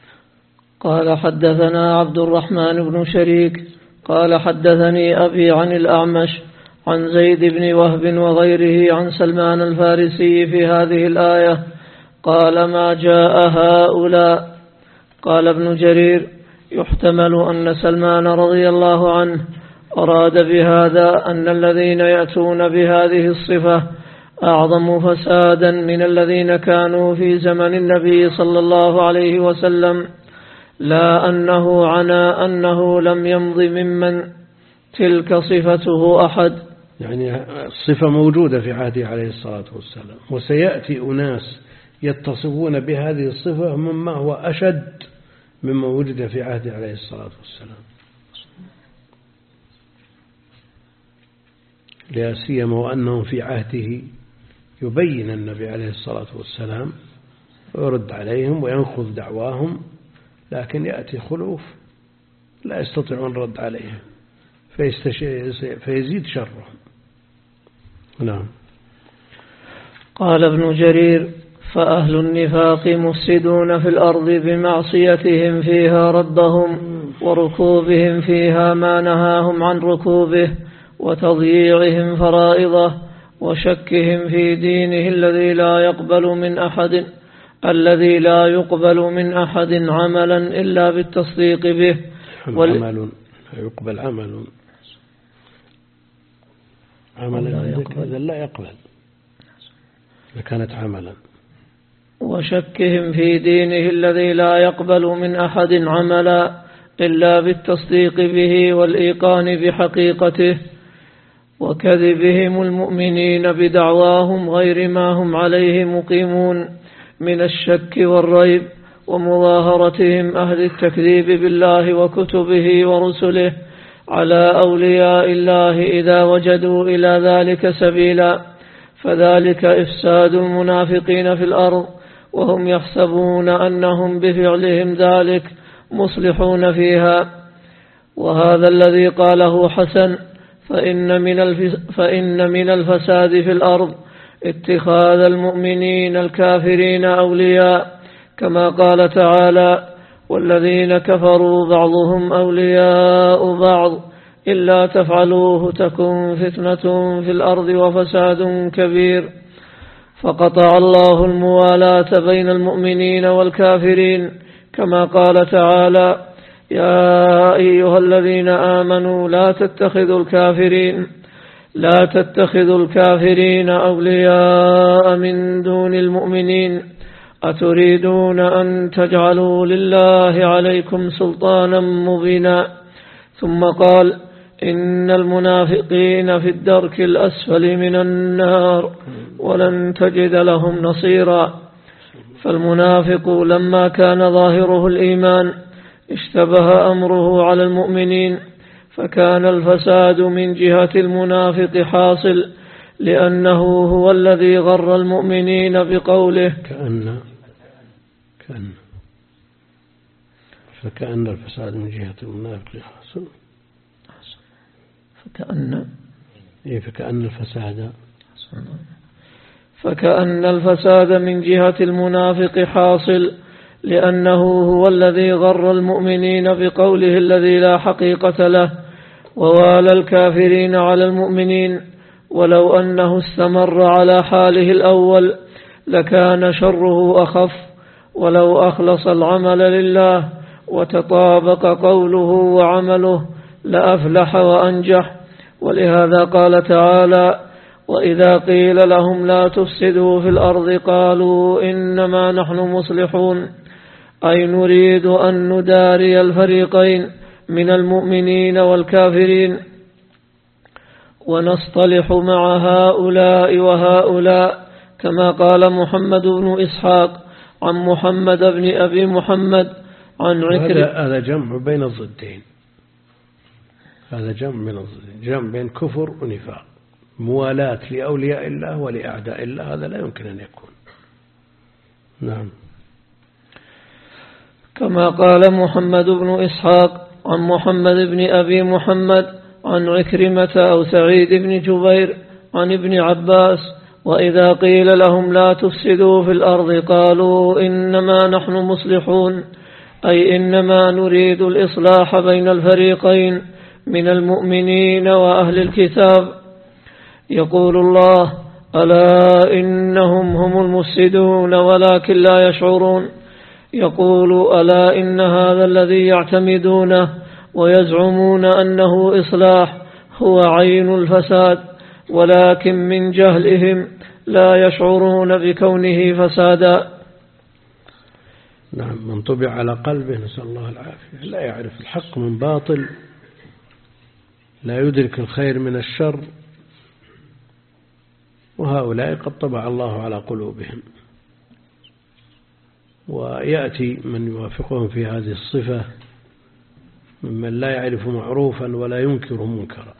قال حدثنا عبد الرحمن بن شريك قال حدثني أبي عن الأعمش عن زيد بن وهب وغيره عن سلمان الفارسي في هذه الآية قال: ما جاء هؤلاء. قال ابن جرير: يحتمل أن سلمان رضي الله عنه أراد بهذا أن الذين يأتون بهذه الصفة أعظم فسادا من الذين كانوا في زمن النبي صلى الله عليه وسلم، لا أنه عنا أنه لم يمض ممن تلك صفته أحد. يعني الصفة موجودة في عهده عليه الصلاة والسلام، وسيأتي أناس يتصفون بهذه الصفة مما هو أشد مما وجد في عهده عليه الصلاة والسلام، لا سيما وأنهم في عهده يبين النبي عليه الصلاة والسلام ويرد عليهم وينخذ دعواهم، لكن يأتي خلوف لا يستطيعون الرد عليهم فيزيد شرهم. نعم. قال ابن جرير: فأهل النفاق مفسدون في الأرض بمعصيتهم فيها ربهم وركوبهم فيها ما نهاهم عن ركوبه وتضييعهم فرائضه وشكهم في دينه الذي لا يقبل من أحد الذي لا يقبل من أحد عملا إلا بالتصديق به. وال... عمل يقبل عمل عملا إذا لا يقبل لكانت عملا. وشكهم في دينه الذي لا يقبل من أحد عملا إلا بالتصديق به والإيقان بحقيقته، وكذبهم المؤمنين بدعواهم غير ما هم عليه مقيمون من الشك والريب، ومظاهرتهم أهل التكذيب بالله وكتبه ورسله على أولياء الله إذا وجدوا إلى ذلك سبيلا، فذلك إفساد المنافقين في الأرض، وهم يحسبون أنهم بفعلهم ذلك مصلحون فيها. وهذا الذي قاله حسن: فإن من, فإن من الفساد في الأرض اتخاذ المؤمنين الكافرين أولياء، كما قال تعالى: والذين كفروا بعضهم أولياء بعض إلا تفعلوه تكن فتنة في الأرض وفساد كبير. فقطع الله الموالاة بين المؤمنين والكافرين، كما قال تعالى: يا أيها الذين آمنوا لا تتخذوا الكافرين لا تتخذوا الكافرين أولياء من دون المؤمنين أتريدون أن تجعلوا لله عليكم سلطانا مبينا. ثم قال: إن المنافقين في الدرك الأسفل من النار ولن تجد لهم نصيرا. فالمنافق لما كان ظاهره الإيمان اشتبه أمره على المؤمنين، فكان الفساد من جهة المنافق حاصل، لأنه هو الذي غر المؤمنين بقوله كأن كأن فكأن الفساد من جهة المنافق حاصل فكأن إيه فكأن الفساد فكأن الفساد من جهة المنافق حاصل، لأنه هو الذي غر المؤمنين بقوله الذي لا حقيقة له، ووالى الكافرين على المؤمنين. ولو أنه استمر على حاله الأول لكان شره أخف، ولو أخلص العمل لله وتطابق قوله وعمله لأفلح وأنجح. ولهذا قال تعالى: وإذا قيل لهم لا تفسدوا في الأرض قالوا إنما نحن مصلحون، أي نريد أن نداري الفريقين من المؤمنين والكافرين ونصطلح مع هؤلاء وهؤلاء، كما قال محمد بن إسحاق عن محمد بن أبي محمد عن عكرمة. هذا جمع بين الضدين، هذا جمع بين الضدين، جمع بين كفر ونفاق، موالاة لأولياء الله ولأعداء الله، هذا لا يمكن أن يكون. نعم. كما قال محمد بن إسحاق عن محمد بن أبي محمد عن عكرمة أو سعيد بن جبير عن ابن عباس: وإذا قيل لهم لا تفسدوا في الأرض قالوا إنما نحن مصلحون، أي إنما نريد الإصلاح بين الفريقين من المؤمنين وأهل الكتاب. يقول الله: ألا إنهم هم المفسدون ولكن لا يشعرون. يقول: ألا إن هذا الذي يعتمدونه ويزعمون أنه إصلاح هو عين الفساد، ولكن من جهلهم لا يشعرون بكونه فسادا. نعم. من طبع على قلبه، نسأل الله العافية، لا يعرف الحق من باطل، لا يدرك الخير من الشر، وهؤلاء قد طبع الله على قلوبهم. ويأتي من يوافقهم في هذه الصفة ممن لا يعرف معروفا ولا ينكر منكرا،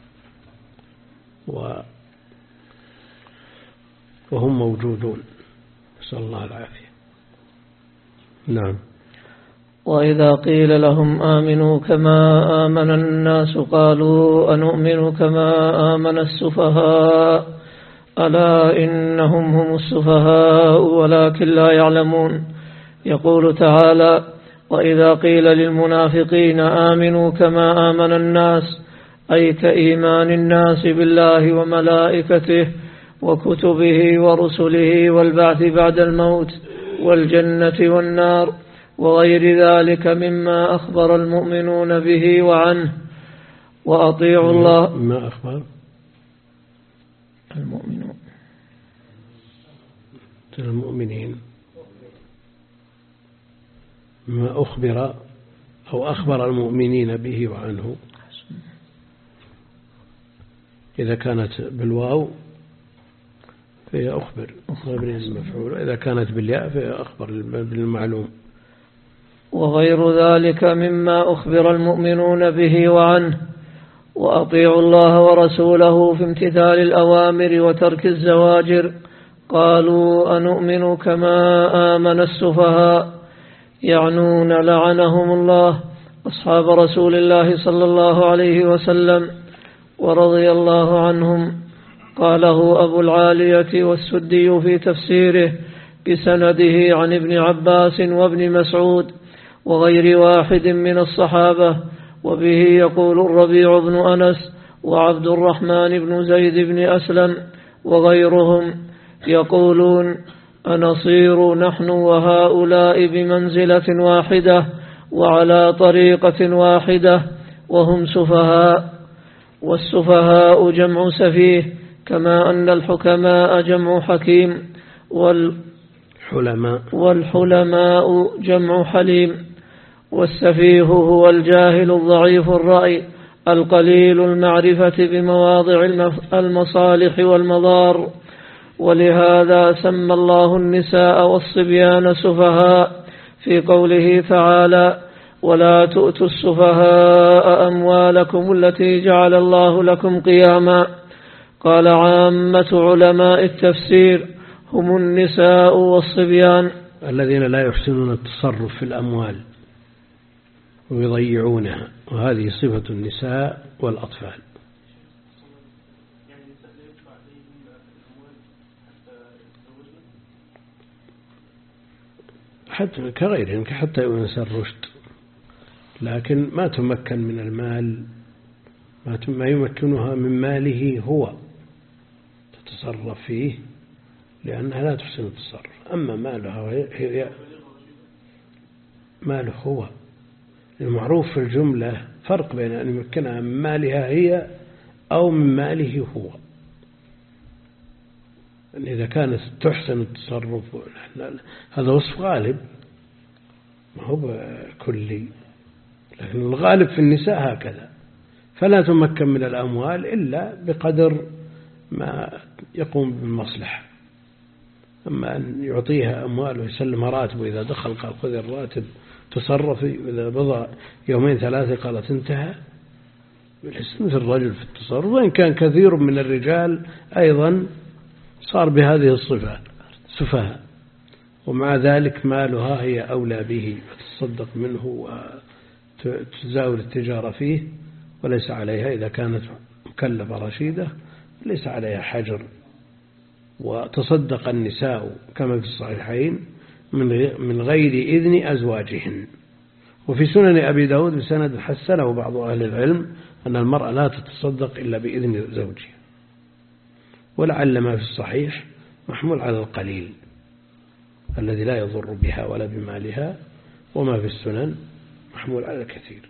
وهم موجودون، نسأل الله العافية. نعم. وإذا قيل لهم آمنوا كما آمن الناس قالوا أنؤمن كما آمن السفهاء، ألا إنهم هم السفهاء ولكن لا يعلمون. يقول تعالى: وإذا قيل للمنافقين آمنوا كما آمن الناس، أي كإيمان الناس بالله وملائكته وكتبه ورسله والبعث بعد الموت والجنة والنار وغير ذلك مما أخبر المؤمنون به وعنه. وأطيعوا الله. ما أخبر المؤمنون المؤمنين ما أخبر أو أخبر المؤمنين به وعنه. إذا كانت بالواو فهي أخبر مبني المفعول، وإذا كانت بالياء فهي أخبر بالمعلوم. وغير ذلك مما أخبر المؤمنون به وعنه. وأطيعوا الله ورسوله في امتثال الأوامر وترك الزواجر. قالوا أنؤمن كما آمن السفهاء، يعنون لعنهم الله أصحاب رسول الله صلى الله عليه وسلم ورضي الله عنهم. قاله أبو العالية والسدي في تفسيره بسنده عن ابن عباس وابن مسعود وغير واحد من الصحابة، وبه يقول الربيع بن أنس وعبد الرحمن بن زيد بن أسلم وغيرهم، يقولون: أنصير نحن وهؤلاء بمنزلة واحدة وعلى طريقة واحدة وهم سفهاء. والسفهاء جمع سفيه، كما أن الحكماء جمع حكيم، والحلماء, والحلماء جمع حليم. والسفيه هو الجاهل الضعيف الرأي القليل المعرفة بمواضع المصالح والمضار، ولهذا سمى الله النساء والصبيان سفهاء في قوله تعالى: ولا تؤتوا السفهاء أموالكم التي جعل الله لكم قياما. قال عامة علماء التفسير: هم النساء والصبيان الذين لا يحسنون التصرف في الأموال ويضيعونها، وهذه صفة النساء والأطفال. حتى كغيرهم حتى ينسى الرشد، لكن ما تمكن من المال، ما يمكنها من ماله هو تتصرف فيه، لأنها لا تحسن التصرف. أما مالها هي ماله هو. المعروف في الجملة فرق بين أن يمكنها من مالها هي أو من ماله هو. إذا كانت تحسن التصرف هذا وصف غالب ما هو كلي، لكن الغالب في النساء هكذا، فلا تمكن من الأموال إلا بقدر ما يقوم بالمصلحة. أما أن يعطيها أموال ويسلمها راتب، وإذا دخل قال خذ الراتب تصرفي، وإذا بضع يومين ثلاثة قالت انتهى، بالحسن مثل الرجل في التصرف. وإن كان كثير من الرجال أيضا صار بهذه الصفة سفهاء، ومع ذلك مالها هي أولى به وتصدق منه وتزاول التجارة فيه، وليس عليها إذا كانت مكلفة رشيدة ليس عليها حجر. وتصدق النساء كما في الصحيحين من غير إذن أزواجهن. وفي سنن أبي داود بسند حسنه بعض أهل العلم أن المرأة لا تتصدق إلا بإذن زوجها، ولعل ما في الصحيح محمول على القليل الذي لا يضر بها ولا بمالها، وما في السنن محمول على الكثير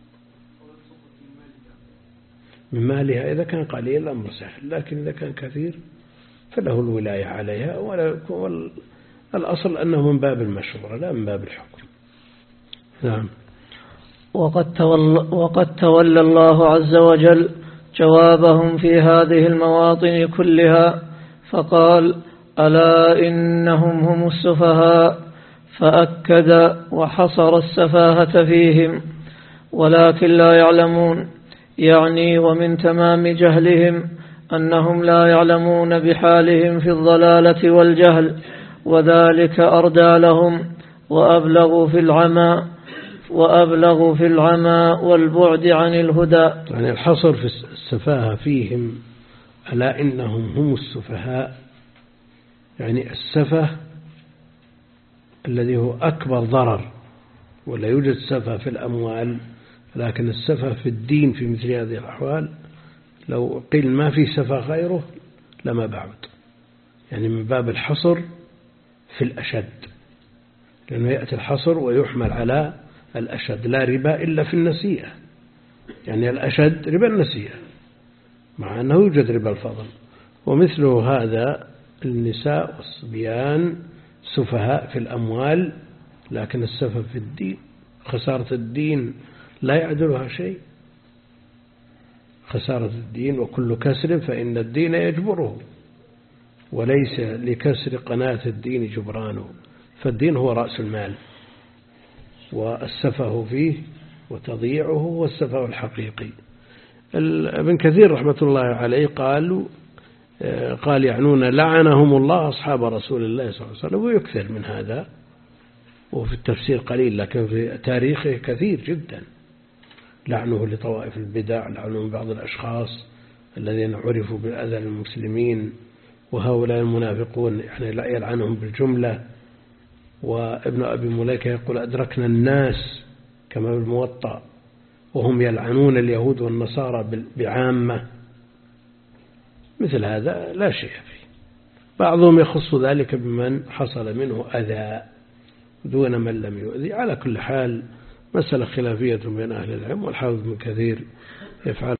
من مالها. إذا كان قليل الأمر سهل، لكن إذا كان كثير فله الولاية عليها، والأصل أنه من باب المشورة لا من باب الحكم. نعم. وقد تولى, وقد تولى الله عز وجل جوابهم في هذه المواطن كلها فقال: ألا إنهم هم السفهاء، فأكد وحصر السفاهة فيهم، ولكن لا يعلمون، يعني ومن تمام جهلهم أنهم لا يعلمون بحالهم في الضلالة والجهل، وذلك أردى لهم وأبلغوا في العمى وأبلغوا في العمى والبعد عن الهدى. يعني الحصر في السفاهة فيهم، ألا إنهم هم السفهاء، يعني السفه الذي هو أكبر ضرر. ولا يوجد سفه في الأموال، لكن السفه في الدين في مثل هذه الأحوال لو قيل ما في سفه غيره لما بعد، يعني من باب الحصر في الأشد، لأنه يأتي الحصر ويحمل على الأشد. لا ربا إلا في النسيئة، يعني الأشد ربا النسيئة، مع أنه يوجد ربا الفضل. ومثله هذا النساء والصبيان سفهاء في الأموال، لكن السفه في الدين، خسارة الدين لا يعدلها شيء. خسارة الدين وكل كسر فإن الدين يجبره، وليس لكسر قناة الدين جبرانه، فالدين هو رأس المال، والسفه فيه وتضييعه هو السفه الحقيقي. ابن كثير رحمة الله عليه قال قال يعنون لعنهم الله أصحاب رسول الله صلى الله عليه وسلم، ويكثر من هذا، وفي التفسير قليل لكن في تاريخه كثير جدا. لعنه لطوائف البدع، لعنه من بعض الأشخاص الذين عرفوا بالأذى للمسلمين، وهؤلاء المنافقون يعني لا يلعنهم بالجملة. وابن أبي مليكة يقول أدركنا الناس كما بالموطأ وهم يلعنون اليهود والنصارى بعامة. مثل هذا لا شيء فيه. بعضهم يخص ذلك بمن حصل منه أذى دون من لم يؤذي. على كل حال مسألة خلافية بين أهل العلم، والحافظ ابن كثير يفعل